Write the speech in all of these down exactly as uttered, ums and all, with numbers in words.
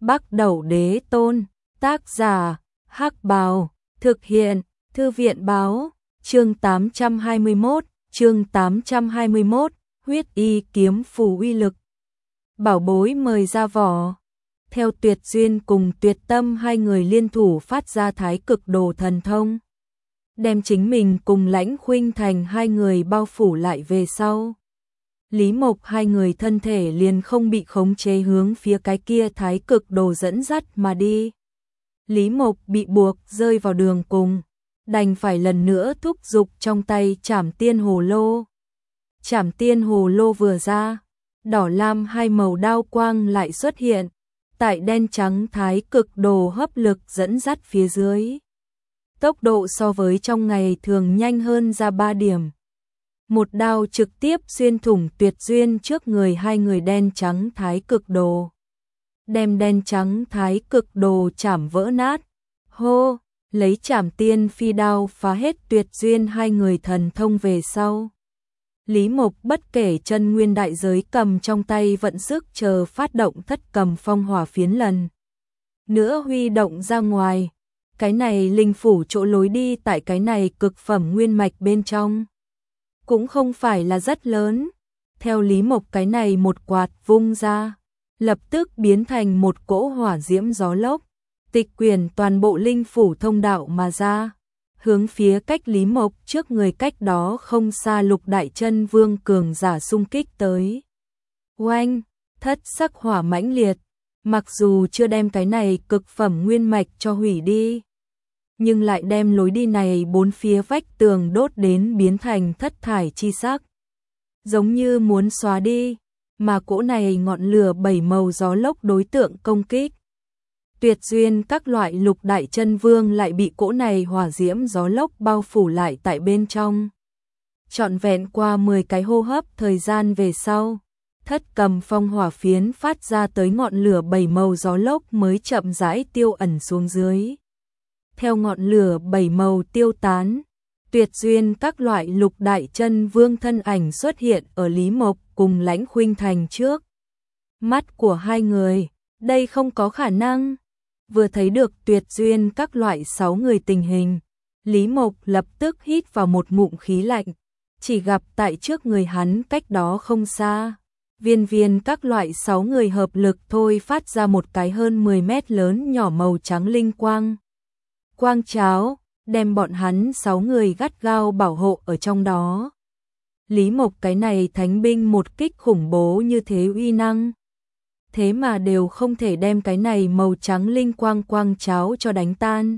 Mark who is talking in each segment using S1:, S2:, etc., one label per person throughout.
S1: Bắc Đẩu Đế Tôn, tác giả, Hắc Bào, thực hiện, Thư viện báo, chương tám trăm hai mươi mốt, chương tám trăm hai mươi mốt, huyết y kiếm phù uy lực. Bảo bối mời ra vỏ. Theo Tuyệt Duyên cùng Tuyệt Tâm hai người liên thủ phát ra thái cực đồ thần thông, đem chính mình cùng Lãnh Khuynh Thành hai người bao phủ lại về sau. Lý Mộc hai người thân thể liền không bị khống chế hướng phía cái kia thái cực đồ dẫn dắt mà đi. Lý Mộc bị buộc rơi vào đường cùng, đành phải lần nữa thúc giục trong tay Trảm Tiên Hồ Lô. Trảm Tiên Hồ Lô vừa ra, đỏ lam hai màu đao quang lại xuất hiện, tại đen trắng thái cực đồ hấp lực dẫn dắt phía dưới. Tốc độ so với trong ngày thường nhanh hơn ra ba điểm. Một đao trực tiếp xuyên thủng Tuyệt Duyên trước người hai người đen trắng thái cực đồ. Đem đen trắng thái cực đồ chảm vỡ nát. Hô, lấy Trảm Tiên phi đao phá hết Tuyệt Duyên hai người thần thông về sau. Lý Mộc bất kể chân nguyên đại giới cầm trong tay vận sức chờ phát động thất cầm phong hỏa phiến lần nữa huy động ra ngoài. Cái này linh phủ chỗ lối đi tại cái này cực phẩm nguyên mạch bên trong cũng không phải là rất lớn. Theo Lý Mộc cái này một quạt vung ra, lập tức biến thành một cỗ hỏa diễm gió lốc, tịch quyển toàn bộ linh phủ thông đạo mà ra, hướng phía cách Lý Mộc trước người cách đó không xa Lục Đại Chân Vương cường giả xung kích tới. Oanh, thất sắc hỏa mãnh liệt, mặc dù chưa đem cái này cực phẩm nguyên mạch cho hủy đi, nhưng lại đem lối đi này bốn phía vách tường đốt đến biến thành thất thải chi sắc, giống như muốn xóa đi, mà cỗ này ngọn lửa bảy màu gió lốc đối tượng công kích. Tuyệt Duyên các loại Lục Đại Chân Vương lại bị cỗ này hỏa diễm gió lốc bao phủ lại tại bên trong. Trọn vẹn qua mười cái hô hấp thời gian về sau, thất cầm phong hỏa phiến phát ra tới ngọn lửa bảy màu gió lốc mới chậm rãi tiêu ẩn xuống dưới. Theo ngọn lửa bảy màu tiêu tán, Tuyệt Duyên các loại Lục Đại Chân Vương thân ảnh xuất hiện ở Lý Mộc cùng Lãnh Khuynh Thành trước mắt của hai người. Đây không có khả năng. Vừa thấy được Tuyệt Duyên các loại sáu người tình hình, Lý Mộc lập tức hít vào một ngụm khí lạnh, chỉ gặp tại trước người hắn cách đó không xa, viên viên các loại sáu người hợp lực thôi phát ra một cái hơn mười mét lớn nhỏ màu trắng linh quang. Quang cháo, đem bọn hắn sáu người gắt gao bảo hộ ở trong đó. Lý Mộc cái này thánh binh một kích khủng bố như thế uy năng, thế mà đều không thể đem cái này màu trắng linh quang quang cháo cho đánh tan.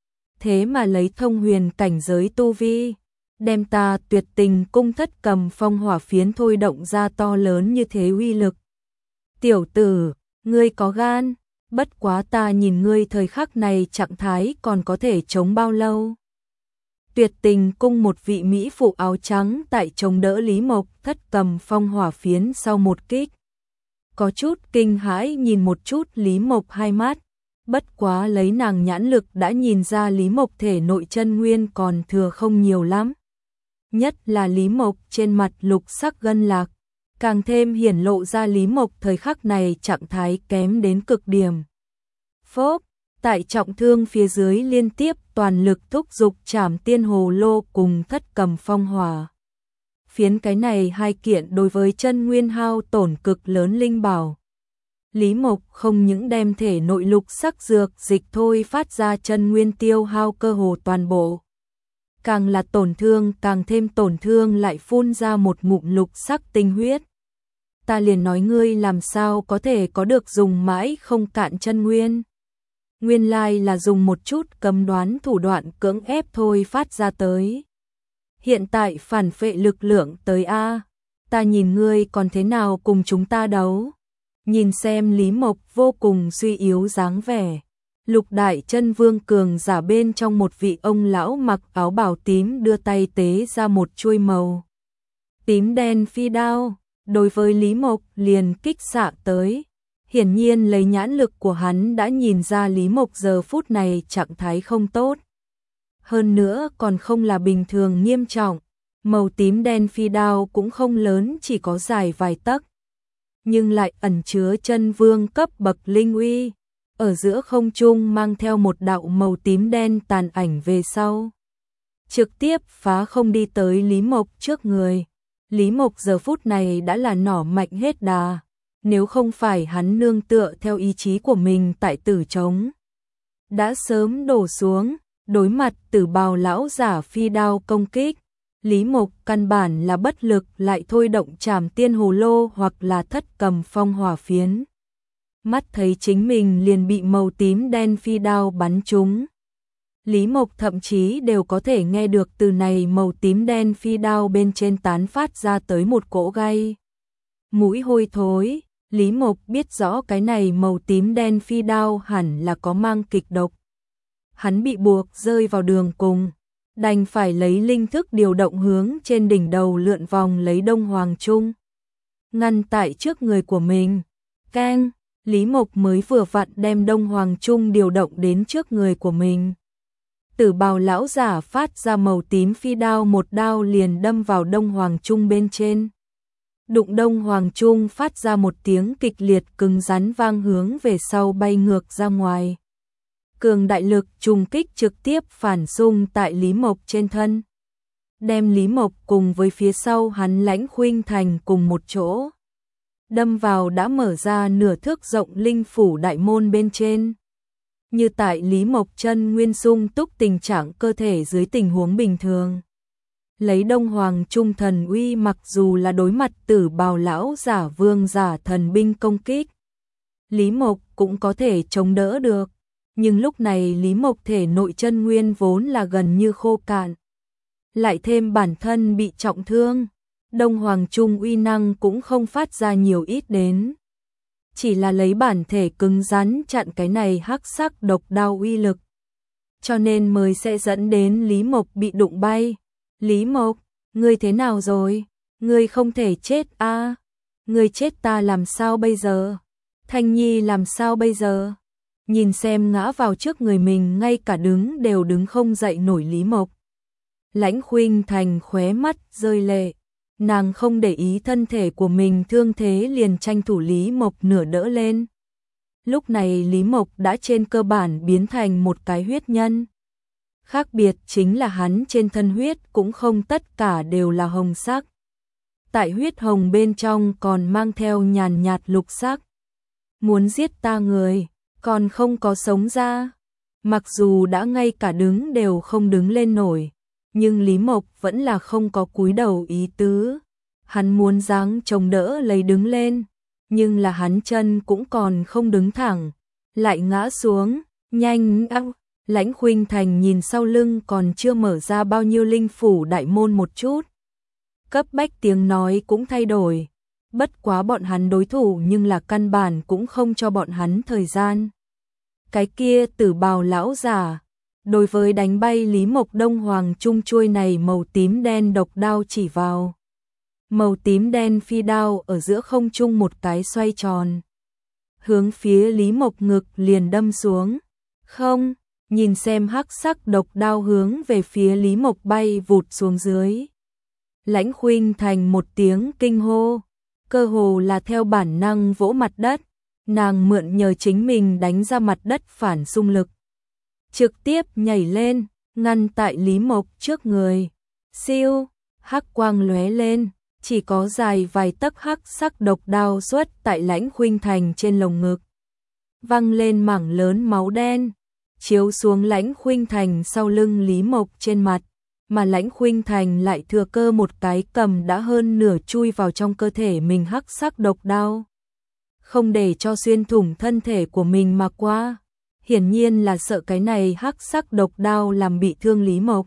S1: Thế mà lấy thông huyền cảnh giới tu vi, đem ta Tuyệt Tình cung thất cầm phong hỏa phiến thôi động ra to lớn như thế uy lực. Tiểu tử, ngươi có gan, bất quá ta nhìn ngươi thời khắc này trạng thái còn có thể chống bao lâu. Tuyệt Tình cung một vị mỹ phụ áo trắng tại chống đỡ Lý Mộc thất cầm phong hỏa phiến sau một kích. Có chút kinh hãi nhìn một chút Lý Mộc hai mắt, bất quá lấy nàng nhãn lực đã nhìn ra Lý Mộc thể nội chân nguyên còn thừa không nhiều lắm. Nhất là Lý Mộc trên mặt lục sắc gân lạc, càng thêm hiển lộ ra Lý Mộc thời khắc này trạng thái kém đến cực điểm. Phốp, tại trọng thương phía dưới liên tiếp toàn lực thúc giục Trảm Tiên Hồ Lô cùng thất cầm phong hỏa phiến, cái này hai kiện đối với chân nguyên hao tổn cực lớn linh bảo. Lý Mộc không những đem thể nội lục sắc dược dịch thôi phát ra chân nguyên tiêu hao cơ hồ toàn bộ, càng là tổn thương càng thêm tổn thương lại phun ra một ngụm lục sắc tinh huyết. Ta liền nói ngươi làm sao có thể có được dùng mãi không cạn chân nguyên. Nguyên lai là dùng một chút cấm đoán thủ đoạn cưỡng ép thôi phát ra tới. Hiện tại phản phệ lực lượng tới a, ta nhìn ngươi còn thế nào cùng chúng ta đấu. Nhìn xem Lý Mộc vô cùng suy yếu dáng vẻ, Lục Đại Chân Vương cường giả bên trong một vị ông lão mặc áo bào tím đưa tay tế ra một chuôi màu tím đen phi đao, đối với Lý Mộc liền kích xạ tới. Hiển nhiên lấy nhãn lực của hắn đã nhìn ra Lý Mộc giờ phút này trạng thái không tốt. Hơn nữa còn không là bình thường nghiêm trọng, màu tím đen phi đao cũng không lớn, chỉ có dài vài tấc, nhưng lại ẩn chứa chân vương cấp bậc linh uy, ở giữa không trung mang theo một đạo màu tím đen tàn ảnh về sau. Trực tiếp phá không đi tới Lý Mộc trước người. Lý Mộc giờ phút này đã là nỏ mạnh hết đà, nếu không phải hắn nương tựa theo ý chí của mình tại Tử Trống, đã sớm đổ xuống, đối mặt Tử Bào lão giả phi đao công kích. Lý Mộc căn bản là bất lực, lại thôi động Trảm Tiên Hồ Lô hoặc là Thất Cầm Phong Hỏa Phiến. Mắt thấy chính mình liền bị màu tím đen phi đao bắn trúng. Lý Mộc thậm chí đều có thể nghe được từ này màu tím đen phi đao bên trên tán phát ra tới một cỗ gai mũi hôi thối. Lý Mộc biết rõ cái này màu tím đen phi đao hẳn là có mang kịch độc. Hắn bị buộc rơi vào đường cùng, đành phải lấy linh thức điều động hướng trên đỉnh đầu lượn vòng lấy Đông Hoàng Trung, ngăn tại trước người của mình. Keng, Lý Mộc mới vừa vặn đem Đông Hoàng Trung điều động đến trước người của mình. Tử Bào lão giả phát ra màu tím phi đao, một đao liền đâm vào Đông Hoàng Trung bên trên. Đụng Đông Hoàng Trung phát ra một tiếng kịch liệt cứng rắn vang, hướng về sau bay ngược ra ngoài. Cường đại lực trùng kích trực tiếp phản xung tại Lý Mộc trên thân, đem Lý Mộc cùng với phía sau hắn Lãnh Khuynh Thành cùng một chỗ đâm vào đã mở ra nửa thước rộng linh phủ đại môn bên trên. Như tại Lý Mộc chân nguyên sung túc tình trạng cơ thể dưới tình huống bình thường, lấy Đông Hoàng Trung thần uy, mặc dù là đối mặt Tử Bào lão giả vương giả thần binh công kích, Lý Mộc cũng có thể chống đỡ được. Nhưng lúc này Lý Mộc thể nội chân nguyên vốn là gần như khô cạn, lại thêm bản thân bị trọng thương, Đông Hoàng Trung uy năng cũng không phát ra nhiều ít đến. Chỉ là lấy bản thể cứng rắn chặn cái này hắc sắc độc đao uy lực, cho nên mới sẽ dẫn đến Lý Mộc bị đụng bay. Lý Mộc, ngươi thế nào rồi? Ngươi không thể chết a à? Ngươi chết ta làm sao bây giờ? Thanh Nhi làm sao bây giờ? Nhìn xem ngã vào trước người mình ngay cả đứng đều đứng không dậy nổi Lý Mộc, Lãnh Khuynh Thành khóe mắt rơi lệ. Nàng không để ý thân thể của mình thương thế, liền tranh thủ Lý Mộc nửa đỡ lên. Lúc này Lý Mộc đã trên cơ bản biến thành một cái huyết nhân. Khác biệt chính là hắn trên thân huyết cũng không tất cả đều là hồng sắc. Tại huyết hồng bên trong còn mang theo nhàn nhạt lục sắc. Muốn giết ta người, còn không có sống ra. Mặc dù đã ngay cả đứng đều không đứng lên nổi, nhưng Lý Mộc vẫn là không có cúi đầu ý tứ. Hắn muốn giáng chống đỡ lấy đứng lên, nhưng là hắn chân cũng còn không đứng thẳng, lại ngã xuống. Nhanh ăng, Lãnh Khuynh Thành nhìn sau lưng còn chưa mở ra bao nhiêu linh phủ đại môn một chút, cấp bách tiếng nói cũng thay đổi. Bất quá bọn hắn đối thủ nhưng là căn bản cũng không cho bọn hắn thời gian. Cái kia Tử Bào lão giả đối với đánh bay Lý Mộc Đông Hoàng Trung chuôi này màu tím đen độc đao chỉ vào. Màu tím đen phi đao ở giữa không trung một cái xoay tròn, hướng phía Lý Mộc ngực liền đâm xuống. Không, nhìn xem hắc sắc độc đao hướng về phía Lý Mộc bay vụt xuống dưới. Lãnh Khuynh Thành một tiếng kinh hô, cơ hồ là theo bản năng vỗ mặt đất. Nàng mượn nhờ chính mình đánh ra mặt đất phản xung lực, trực tiếp nhảy lên, ngăn tại Lý Mộc trước người. Siêu, hắc quang lóe lên, chỉ có dài vài tấc hắc sắc độc đao xuất tại Lãnh Khuynh Thành trên lồng ngực, văng lên mảng lớn máu đen, chiếu xuống Lãnh Khuynh Thành sau lưng Lý Mộc trên mặt, mà Lãnh Khuynh Thành lại thừa cơ một cái cầm đã hơn nửa chui vào trong cơ thể mình hắc sắc độc đao, không để cho xuyên thủng thân thể của mình mà qua. Hiển nhiên là sợ cái này hắc sắc độc đao làm bị thương Lý Mộc.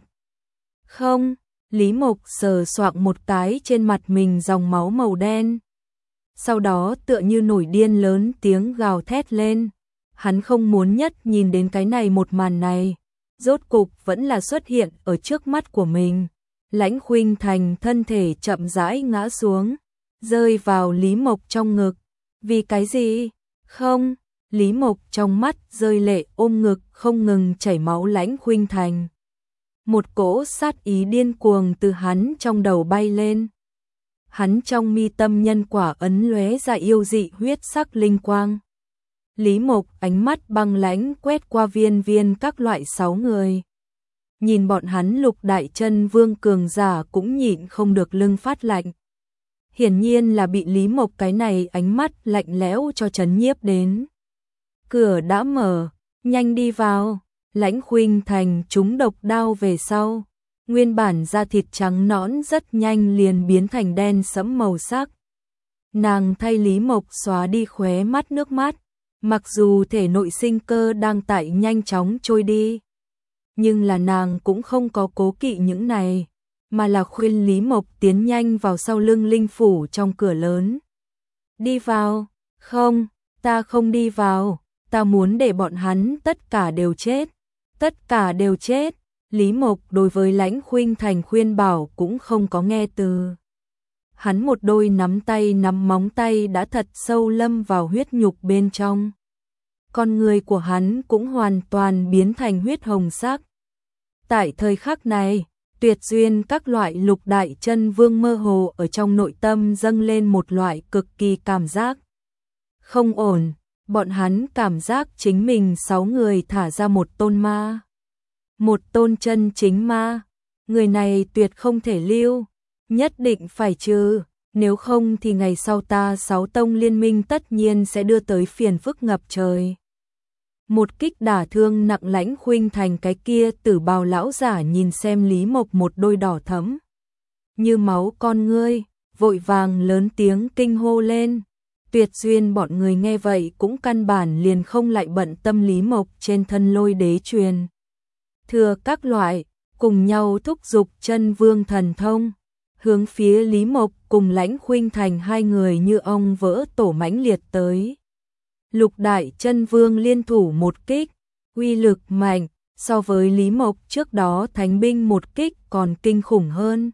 S1: Không, Lý Mộc sờ soạng một cái trên mặt mình dòng máu màu đen. Sau đó tựa như nổi điên lớn tiếng gào thét lên. Hắn không muốn nhất nhìn đến cái này một màn này. Rốt cục vẫn là xuất hiện ở trước mắt của mình. Lãnh Khuynh Thành thân thể chậm rãi ngã xuống, rơi vào Lý Mộc trong ngực. Vì cái gì? Không, Lý Mộc trong mắt rơi lệ, ôm ngực không ngừng chảy máu Lãnh Khuynh Thành. Một cỗ sát ý điên cuồng từ hắn trong đầu bay lên. Hắn trong mi tâm nhân quả ấn lóe ra yêu dị huyết sắc linh quang. Lý Mộc ánh mắt băng lãnh quét qua viên viên các loại sáu người. Nhìn bọn hắn lục đại chân vương cường giả cũng nhịn không được lưng phát lạnh. Hiển nhiên là bị Lý Mộc cái này ánh mắt lạnh lẽo cho chấn nhiếp đến. Cửa đã mở, nhanh đi vào. Lãnh Khuynh Thành trúng độc đao về sau. Nguyên bản da thịt trắng nõn rất nhanh liền biến thành đen sẫm màu sắc. Nàng thay Lý Mộc xóa đi khóe mắt nước mắt. Mặc dù thể nội sinh cơ đang tại nhanh chóng trôi đi, nhưng là nàng cũng không có cố kỵ những này, mà là khuyên Lý Mộc tiến nhanh vào sau lưng linh phủ trong cửa lớn. Đi vào, không, ta không đi vào, ta muốn để bọn hắn tất cả đều chết, tất cả đều chết. Lý Mộc đối với Lãnh Khuynh Thành khuyên bảo cũng không có nghe từ. Hắn một đôi nắm tay nắm móng tay đã thật sâu lâm vào huyết nhục bên trong. Con người của hắn cũng hoàn toàn biến thành huyết hồng sắc. Tại thời khắc này, tuyệt duyên các loại lục đại chân vương mơ hồ ở trong nội tâm dâng lên một loại cực kỳ cảm giác không ổn. Bọn hắn cảm giác chính mình sáu người thả ra một tôn ma. Một tôn chân chính ma. Người này tuyệt không thể lưu. Nhất định phải trừ, nếu không thì ngày sau ta sáu tông liên minh tất nhiên sẽ đưa tới phiền phức ngập trời. Một kích đả thương nặng Lãnh Khuynh Thành cái kia tử bào lão giả nhìn xem Lý Mộc một đôi đỏ thẫm như máu con ngươi, vội vàng lớn tiếng kinh hô lên. Tuyệt duyên bọn người nghe vậy cũng căn bản liền không lại bận tâm Lý Mộc trên thân lôi đế truyền thừa các loại, cùng nhau thúc giục chân vương thần thông. Hướng phía Lý Mộc cùng Lãnh Khuynh Thành hai người như ong vỡ tổ mãnh liệt tới. Lục đại chân vương liên thủ một kích, uy lực mạnh, so với Lý Mộc trước đó thánh binh một kích còn kinh khủng hơn.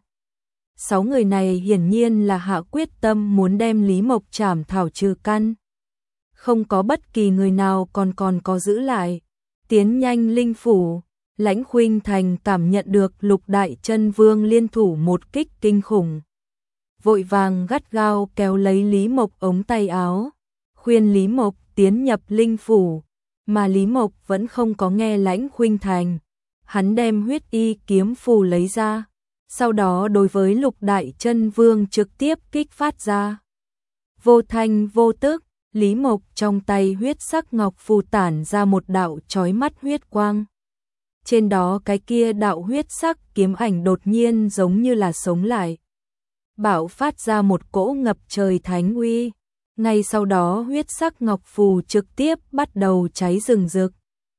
S1: Sáu người này hiển nhiên là hạ quyết tâm muốn đem Lý Mộc trảm thảo trừ căn. Không có bất kỳ người nào còn còn có giữ lại. Tiến nhanh linh phủ. Lãnh Khuynh Thành cảm nhận được lục đại chân vương liên thủ một kích kinh khủng. Vội vàng gắt gao kéo lấy Lý Mộc ống tay áo, khuyên Lý Mộc tiến nhập linh phủ, mà Lý Mộc vẫn không có nghe Lãnh Khuynh Thành. Hắn đem huyết y kiếm phù lấy ra, sau đó đối với lục đại chân vương trực tiếp kích phát ra. Vô thanh vô tức, Lý Mộc trong tay huyết sắc ngọc phù tản ra một đạo chói mắt huyết quang. Trên đó cái kia đạo huyết sắc kiếm ảnh đột nhiên giống như là sống lại. Bạo phát ra một cỗ ngập trời thánh uy. Ngay sau đó huyết sắc ngọc phù trực tiếp bắt đầu cháy rừng rực.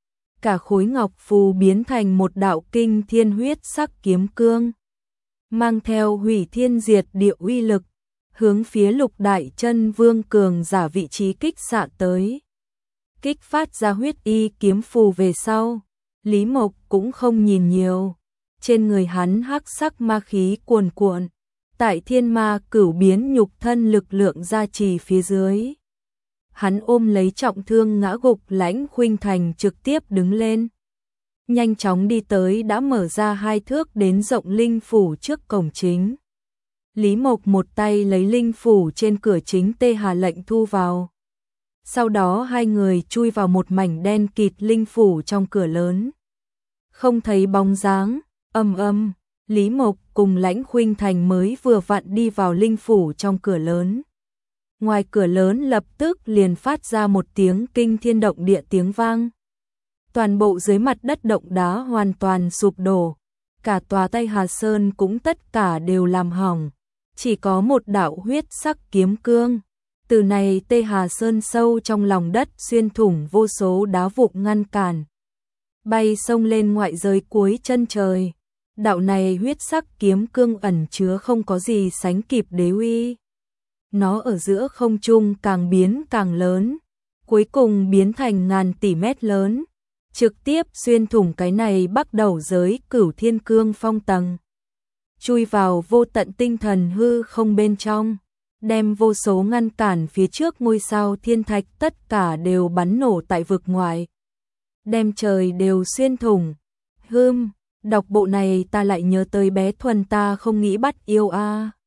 S1: Cả khối ngọc phù biến thành một đạo kinh thiên huyết sắc kiếm cương. Mang theo hủy thiên diệt địa uy lực, hướng phía lục đại chân vương cường giả vị trí kích xạ tới. Kích phát ra huyết y kiếm phù về sau. Lý Mộc cũng không nhìn nhiều, trên người hắn hắc sắc ma khí cuồn cuộn, tại thiên ma cửu biến nhục thân lực lượng gia trì phía dưới. Hắn ôm lấy trọng thương ngã gục Lãnh Khuynh Thành trực tiếp đứng lên. Nhanh chóng đi tới đã mở ra hai thước đến rộng linh phủ trước cổng chính. Lý Mộc một tay lấy linh phủ trên cửa chính tê hà lệnh thu vào. Sau đó hai người chui vào một mảnh đen kịt linh phủ trong cửa lớn. Không thấy bóng dáng, âm âm, Lý Mộc cùng Lãnh Khuynh Thành mới vừa vặn đi vào linh phủ trong cửa lớn. Ngoài cửa lớn lập tức liền phát ra một tiếng kinh thiên động địa tiếng vang. Toàn bộ dưới mặt đất động đá hoàn toàn sụp đổ, cả tòa Tây Hà Sơn cũng tất cả đều làm hỏng, chỉ có một đạo huyết sắc kiếm cương. Từ này Tây Hà Sơn sâu trong lòng đất xuyên thủng vô số đá vụn ngăn cản. Bay sông lên ngoại giới cuối chân trời. Đạo này huyết sắc kiếm cương ẩn chứa không có gì sánh kịp đế uy. Nó ở giữa không trung càng biến càng lớn, cuối cùng biến thành ngàn tỷ mét lớn, trực tiếp xuyên thủng cái này bắt đầu giới cửu thiên cương phong tầng. Chui vào vô tận tinh thần hư không bên trong, đem vô số ngăn cản phía trước ngôi sao thiên thạch tất cả đều bắn nổ tại vực ngoài. Đem trời đều xuyên thủng. Hưm, đọc bộ này ta lại nhớ tới bé Thuần ta không nghĩ bắt yêu a. À.